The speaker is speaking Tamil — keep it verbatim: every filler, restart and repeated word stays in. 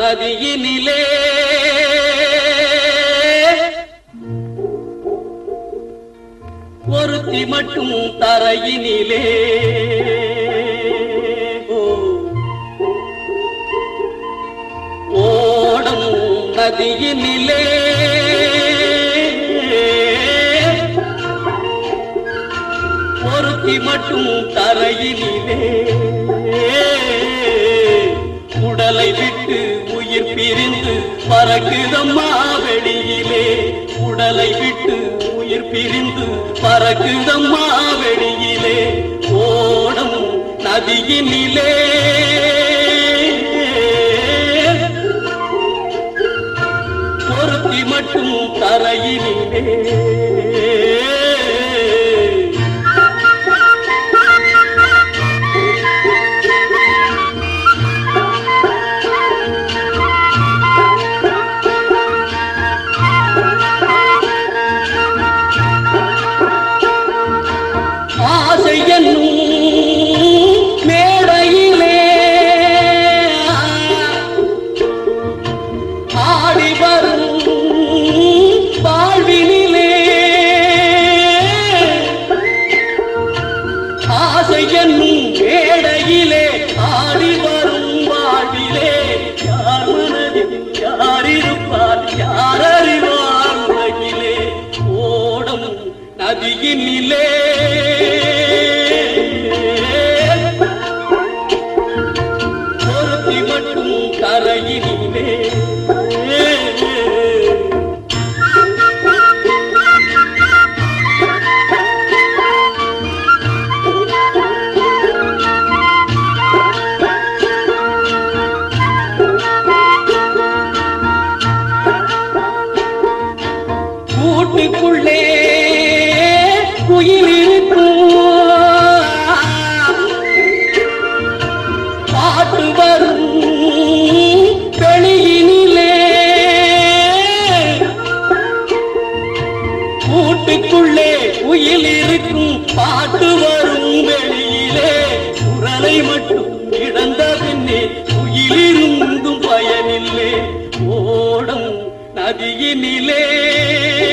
நதியினிலே ஒருத்தி மட்டும் தரையினிலே ஓடும் நதியினிலே ஒருத்தி மட்டும் தரையினிலே உடலை விட்டு உயிர் பிரிந்து பறக்குதம்மா வெளியிலே உடலை விட்டு உயிர் பிரிந்து பறக்குதம்மா வெளியிலே ஓடும் நதியினிலே ஒருத்தி மட்டும் தரையினிலே மேடையிலே ஆடி வரும் வாழ்வினிலே ஆசை என்னும் மேடையிலே ஆடி வரும் வாழ்விலே யார் மனதில் யார் இருப்பார் யார் அறிவார் உலகிலே ஓடும் நதியினிலே கரையினிலே கூட்டுக்குள்ளே குயில் இருக்கும் பாட்டு வரும் கூட்டுக்குள்ளே உயில் இருக்கும் பாட்டு வரும் வெளியிலே குரலை மட்டும் இழந்த பின்னே உயிலிருந்தும் பயனில்லை ஓடும் நதியினிலே